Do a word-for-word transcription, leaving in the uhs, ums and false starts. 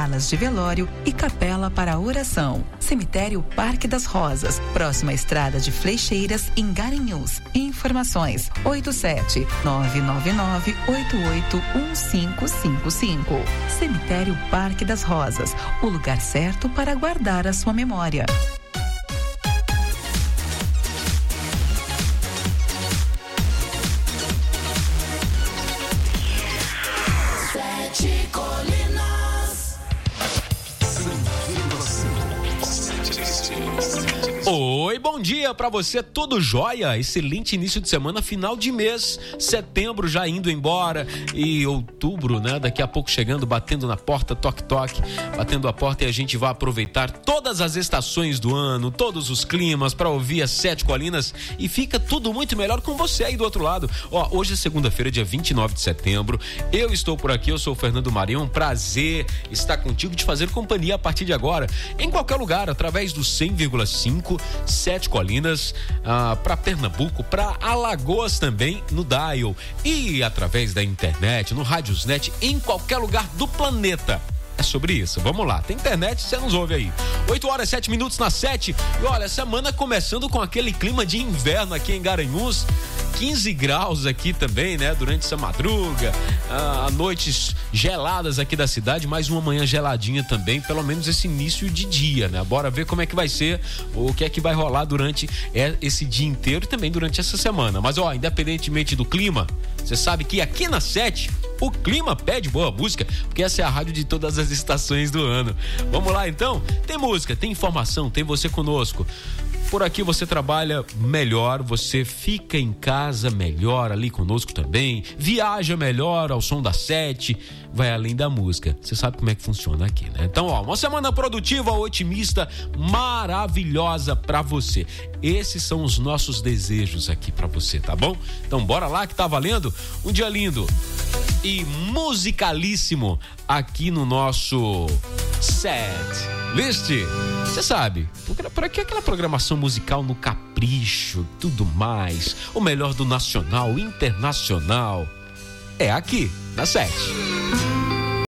salas de velório e capela para oração. Cemitério Parque das Rosas, próxima à Estrada de Fleixeiras, em Garanhuns. Informações oito sete nove nove nove oito oito um cinco cinco cinco. Cemitério Parque das Rosas, o lugar certo para guardar a sua memória. Oi, bom dia pra você, tudo jóia? Excelente início de semana, final de mês, setembro já indo embora e outubro, né? Daqui a pouco chegando, batendo na porta, toque toque, batendo a porta, e a gente vai aproveitar todas as estações do ano, todos os climas pra ouvir as Sete Colinas, e fica tudo muito melhor com você aí do outro lado. Ó, hoje é segunda-feira, dia vinte e nove de setembro, eu estou por aqui, eu sou o Fernando Marinho, um prazer estar contigo, te fazer companhia a partir de agora, em qualquer lugar, através do cem vírgula cinco, Sete Colinas, ah, para Pernambuco, para Alagoas também no Dial, e através da internet, no Radiosnet, em qualquer lugar do planeta. É sobre isso, vamos lá, tem internet, você nos ouve aí. oito horas, sete minutos na sete, e olha, semana começando com aquele clima de inverno aqui em Garanhuns, quinze graus aqui também, né, durante essa madruga, ah, noites geladas aqui da cidade, mais uma manhã geladinha também, pelo menos esse início de dia, né, bora ver como é que vai ser, o que é que vai rolar durante esse dia inteiro e também durante essa semana. Mas ó, independentemente do clima, você sabe que aqui na sete o clima pede boa música, porque essa é a rádio de todas as estações do ano. Vamos lá então? Tem música, tem informação, tem você conosco. Por aqui você trabalha melhor, você fica em casa melhor ali conosco também, viaja melhor ao som da sete, vai além da música. Você sabe como é que funciona aqui, né? Então, ó, uma semana produtiva, otimista, maravilhosa pra você. Esses são os nossos desejos aqui pra você, tá bom? Então, bora lá que tá valendo. Um dia lindo e musicalíssimo aqui no nosso set list. Você sabe, por aqui aquela programação musical no capricho, tudo mais, o melhor do nacional, internacional, é aqui na sete.